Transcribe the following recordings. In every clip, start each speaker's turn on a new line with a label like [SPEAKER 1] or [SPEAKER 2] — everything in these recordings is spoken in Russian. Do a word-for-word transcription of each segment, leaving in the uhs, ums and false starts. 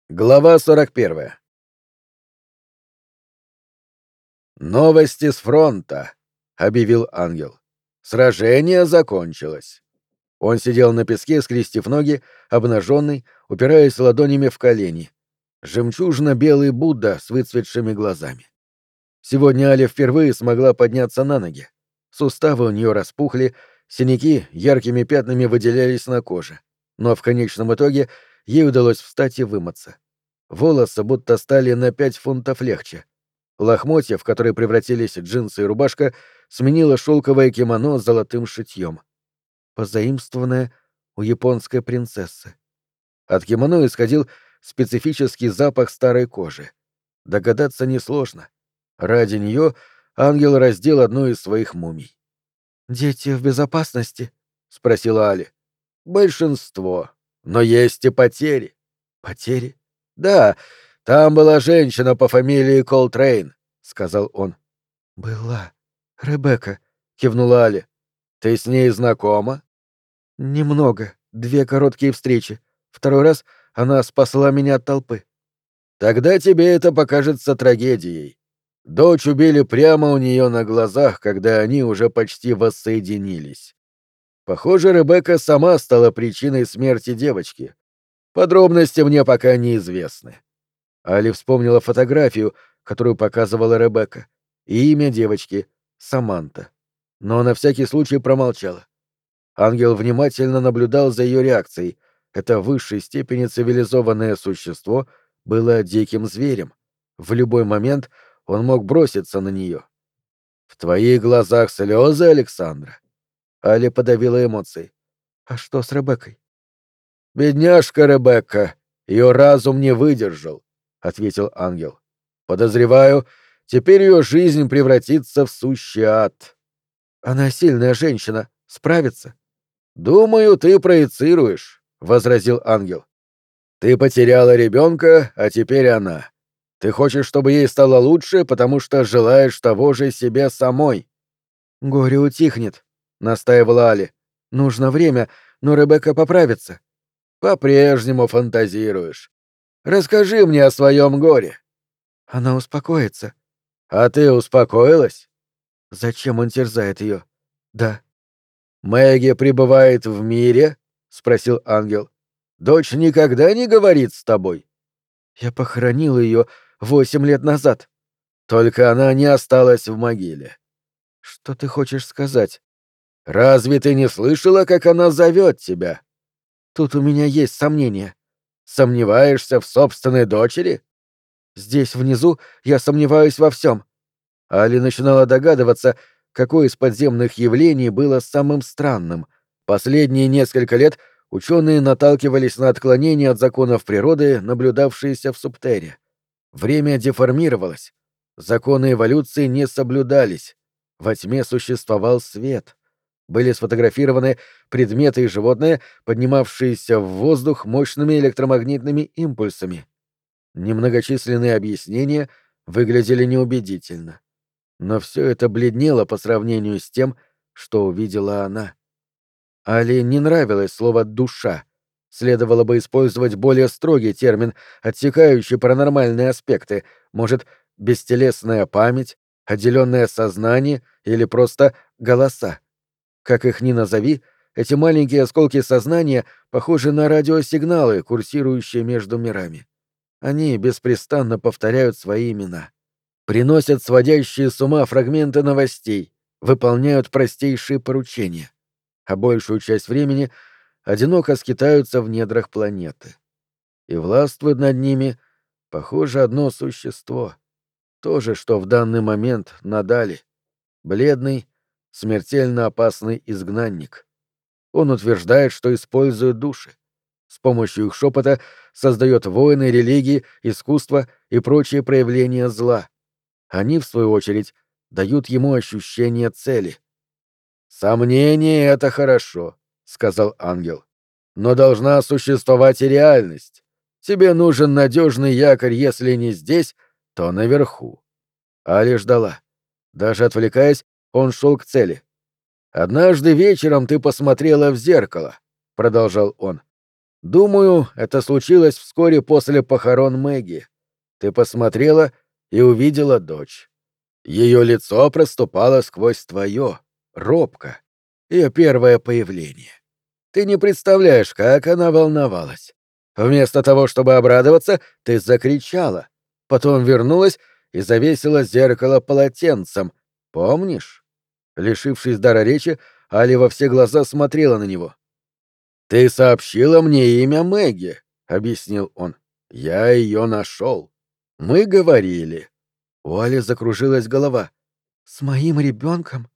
[SPEAKER 1] Глава сорок первая. «Новости с фронта», — объявил ангел. «Сражение закончилось». Он сидел на песке, скрестив ноги, обнаженный, упираясь ладонями в колени. Жемчужно-белый Будда с выцветшими глазами. Сегодня Аля впервые смогла подняться на ноги. Суставы у нее распухли, синяки яркими пятнами выделялись на коже. Но в конечном итоге ей удалось встать и вымыться. Волосы будто стали на пять фунтов легче. Лохмотья, в которые превратились джинсы и рубашка, сменило шелковое кимоно с золотым шитьем. Позаимствованное у японской принцессы. От кимоно исходил специфический запах старой кожи. Догадаться несложно. Ради нее ангел раздел одну из своих мумий. «Дети в безопасности?» — спросила Али. «Большинство. Но есть и потери». «Потери?» «Да, там была женщина по фамилии Колтрейн», — сказал он. «Была. Ребекка», — кивнула Али. «Ты с ней знакома?» «Немного. Две короткие встречи. Второй раз она спасла меня от толпы». «Тогда тебе это покажется трагедией. Дочь убили прямо у нее на глазах, когда они уже почти воссоединились. Похоже, Ребекка сама стала причиной смерти девочки. Подробности мне пока неизвестны». Али вспомнила фотографию, которую показывала Ребекка, и имя девочки — Саманта. Но на всякий случай промолчала. Ангел внимательно наблюдал за ее реакцией. Это в высшей степени цивилизованное существо было диким зверем. В любой момент он мог броситься на нее. «В твоих глазах слезы, Александра?» Али подавила эмоции. «А что с Ребеккой?» «Бедняжка Ребекка, ее разум не выдержал», — ответил ангел. «Подозреваю, теперь ее жизнь превратится в сущий ад». «Она сильная женщина, справится?» «Думаю, ты проецируешь», — возразил ангел. «Ты потеряла ребенка, а теперь она. Ты хочешь, чтобы ей стало лучше, потому что желаешь того же себе самой». «Горе утихнет», — настаивала Али. «Нужно время, но Ребекка поправится». «По-прежнему фантазируешь. Расскажи мне о своем горе». «Она успокоится». «А ты успокоилась?» «Зачем он терзает ее?» «Да». «Мэгги пребывает в мире?» — спросил ангел. «Дочь никогда не говорит с тобой?» «Я похоронил ее восемь лет назад». «Только она не осталась в могиле». «Что ты хочешь сказать?» «Разве ты не слышала, как она зовет тебя?» «Тут у меня есть сомнения». «Сомневаешься в собственной дочери?» «Здесь, внизу, я сомневаюсь во всем». Али начинала догадываться, какое из подземных явлений было самым странным. Последние несколько лет ученые наталкивались на отклонения от законов природы, наблюдавшиеся в Субтере. Время деформировалось. Законы эволюции не соблюдались. Во тьме существовал свет. Были сфотографированы предметы и животные, поднимавшиеся в воздух мощными электромагнитными импульсами. Немногочисленные объяснения выглядели неубедительно. Но все это бледнело по сравнению с тем, что увидела она. Али не нравилось слово «душа». Следовало бы использовать более строгий термин, отсекающий паранормальные аспекты, может, бестелесная память, отделенное сознание или просто голоса. Как их ни назови, эти маленькие осколки сознания похожи на радиосигналы, курсирующие между мирами. Они беспрестанно повторяют свои имена. Приносят сводящие с ума фрагменты новостей, выполняют простейшие поручения, а большую часть времени одиноко скитаются в недрах планеты. И властвует над ними, похоже, одно существо. То же, что в данный момент надали. Бледный, смертельно опасный изгнанник. Он утверждает, что использует души. С помощью их шепота создает войны, религии, искусство и прочие проявления зла. Они, в свою очередь, дают ему ощущение цели. «Сомнение — это хорошо», — сказал ангел. «Но должна существовать и реальность. Тебе нужен надежный якорь, если не здесь, то наверху». Али ждала. Даже отвлекаясь, он шел к цели. «Однажды вечером ты посмотрела в зеркало», — продолжал он. Думаю, это случилось вскоре после похорон Мэгги. Ты посмотрела и увидела дочь. Ее лицо проступало сквозь твое, робко, ее первое появление. Ты не представляешь, как она волновалась. Вместо того, чтобы обрадоваться, ты закричала. Потом вернулась и завесила зеркало полотенцем. Помнишь? Лишившись дара речи, Али во все глаза смотрела на него. «Ты сообщила мне имя Мэгги», — объяснил он. «Я ее нашел. Мы говорили». У Али закружилась голова. «С моим ребенком?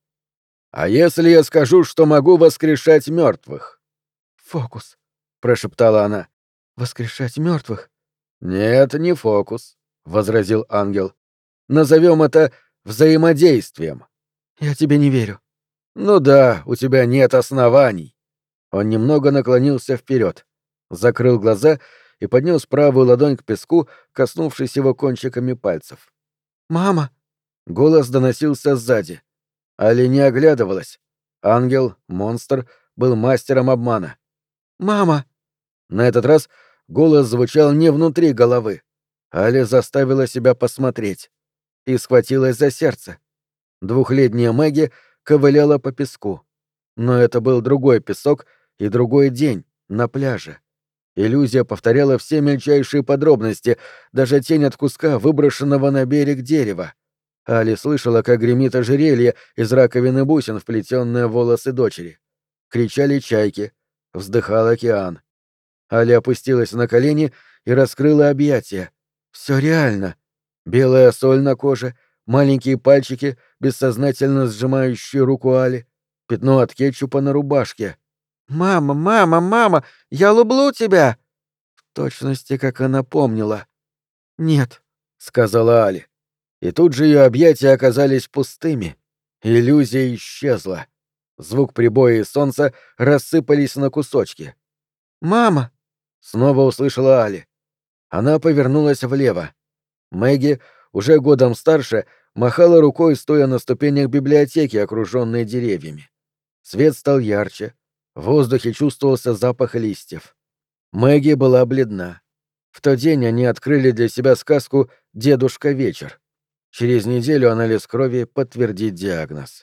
[SPEAKER 1] А если я скажу, что могу воскрешать мертвых?» «Фокус», — прошептала она. «Воскрешать мертвых?» «Нет, не фокус», — возразил ангел. «Назовем это взаимодействием». «Я тебе не верю». «Ну да, у тебя нет оснований». Он немного наклонился вперед, закрыл глаза и поднес правую ладонь к песку, коснувшись его кончиками пальцев. «Мама!» Голос доносился сзади. Али не оглядывалась. Ангел, монстр, был мастером обмана. «Мама!» На этот раз голос звучал не внутри головы. Али заставила себя посмотреть и схватилась за сердце. Двухлетняя Мэгги ковыляла по песку. Но это был другой песок и другой день, на пляже. Иллюзия повторяла все мельчайшие подробности, даже тень от куска, выброшенного на берег дерева. Али слышала, как гремит ожерелье из раковины бусин, вплетенное в волосы дочери. Кричали чайки, вздыхал океан. Али опустилась на колени и раскрыла объятия. Все реально. Белая соль на коже, маленькие пальчики, бессознательно сжимающие руку Али, пятно от кетчупа на рубашке. «Мама, мама, мама, я люблю тебя!» В точности, как она помнила. «Нет», — сказала Али. И тут же ее объятия оказались пустыми. Иллюзия исчезла. Звук прибоя и солнца рассыпались на кусочки. «Мама!» — снова услышала Али. Она повернулась влево. Мэгги, уже годом старше, махала рукой, стоя на ступенях библиотеки, окруженной деревьями. Свет стал ярче. В воздухе чувствовался запах листьев. Мэгги была бледна. В тот день они открыли для себя сказку «Дедушка вечер». Через неделю анализ крови подтвердит диагноз.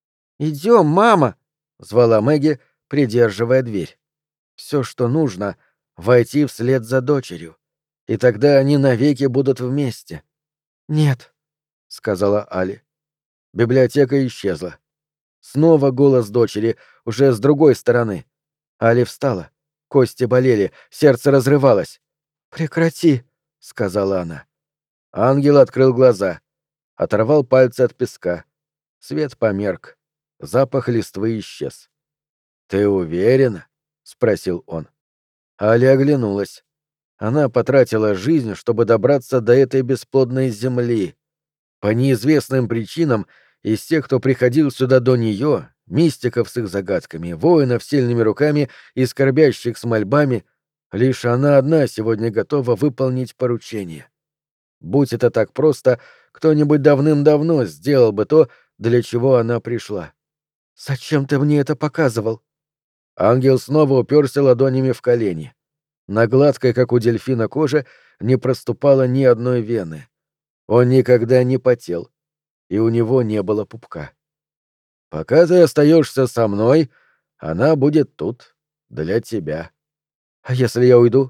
[SPEAKER 1] «Идем, мама!» — звала Мэгги, придерживая дверь. Все, что нужно — войти вслед за дочерью. И тогда они навеки будут вместе. «Нет», — сказала Али. Библиотека исчезла. Снова голос дочери, уже с другой стороны. Али встала. Кости болели, сердце разрывалось. «Прекрати», — сказала она. Ангел открыл глаза. Оторвал пальцы от песка. Свет померк. Запах листвы исчез. «Ты уверена?» — спросил он. Али оглянулась. Она потратила жизнь, чтобы добраться до этой бесплодной земли. По неизвестным причинам из тех, кто приходил сюда до нее, мистиков с их загадками, воинов с сильными руками и скорбящих с мольбами, лишь она одна сегодня готова выполнить поручение. Будь это так просто, кто-нибудь давным-давно сделал бы то, для чего она пришла. «Зачем ты мне это показывал?» Ангел снова уперся ладонями в колени. На гладкой, как у дельфина, коже не проступало ни одной вены. Он никогда не потел, и у него не было пупка. «Пока ты остаешься со мной, она будет тут, для тебя. А если я уйду?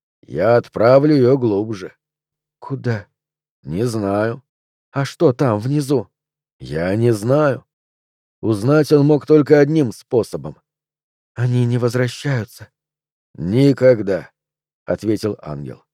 [SPEAKER 1] Я отправлю ее глубже». «Куда?» «Не знаю». «А что там, внизу?» «Я не знаю». Узнать он мог только одним способом. «Они не возвращаются». «Никогда», — ответил ангел.